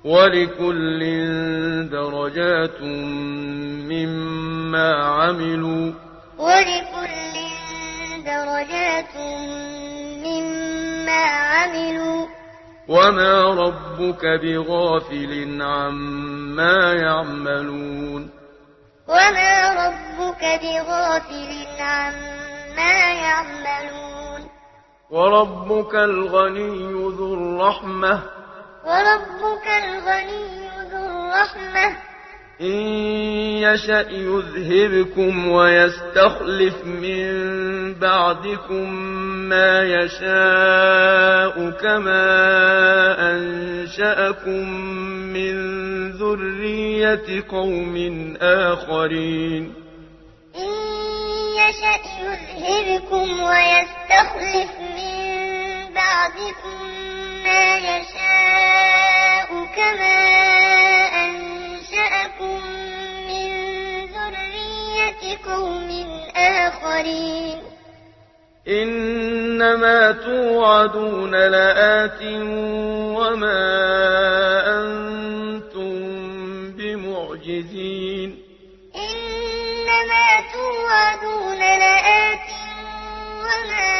ولكل درجات مما عملوا ولكل درجات مما عملوا وما ربك بغافل عما يعملون وما ربك بغافل عما يعملون وربك الغني ذو الرحمة وربك الغني ذو الرحمة إن يشأ يذهبكم ويستخلف من بعدكم ما يشاء كما أنشأكم من ذرية قوم آخرين إن يشأ يذهبكم ويستخلف من بعدكم ما يشاء كما أنشأكم من ذرية قوم آخرين إنما توعدون لآت وما أنتم بمعجزين إنما توعدون لآت وما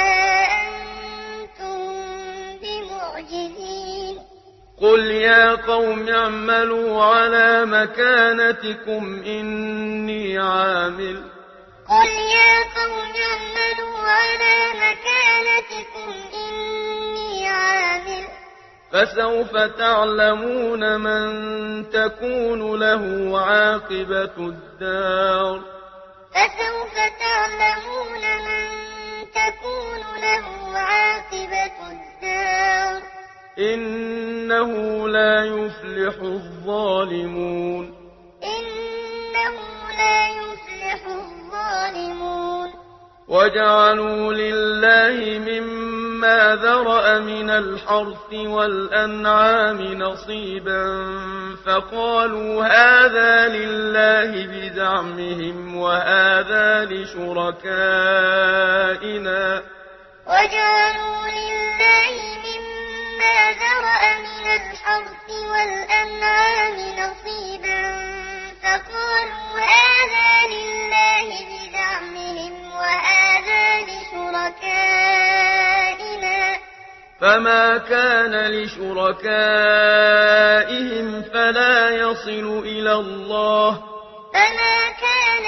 أنتم بمعجزين قل يا قوم اعملوا على مكانتكم إني عامل قل يا قوم اعملوا على مكانتكم إني عامل فسوف تعلمون من تكون له عاقبة الدار فسوف تعلمون من تكون له عاقبة الدار إنه لا يفلح الظالمون إنه لا يفلح الظالمون وجعلوا لله مما ذرأ من الحرث والأنعام نصيبا فقالوا هذا لله بزعمهم وهذا لشركائنا وجعلوا لله مما ذرأ من الحرث والأنعام نصيبا فقالوا هذا لله بزعمهم وهذا لشركائنا فما كان لشركائهم فلا يصل إلى الله فما كان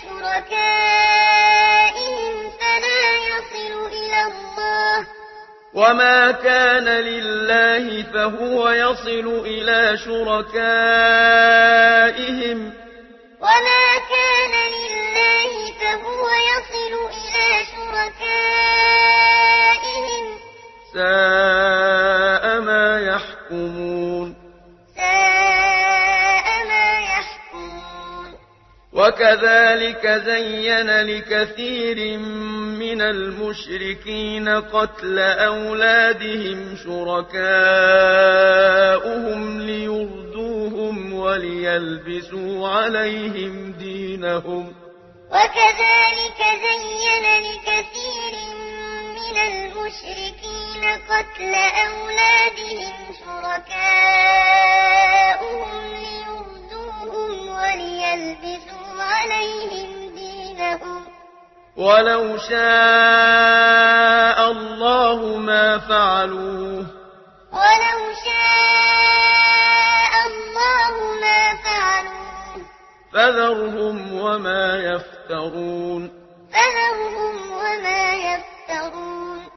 لشركائهم فلا يصل إلى الله وما كان لله فهو يصل إلى شركائهم وما كان لله فهو يصل إلى شركائهم ساء ما يحكمون ساء ما يحكمون وكذلك زين لكثير من المشركين قتل أولادهم شركاؤهم ليردوهم وليلبسوا عليهم دينهم وكذلك زين لكثير من المشركين قتل أولادهم شركاؤهم ليردوهم وليلبسوا عليهم دينهم ولو شاء الله ما فعلوه ولو شاء الله ما فعلوه فذرهم وما يفترون فذرهم وما يفترون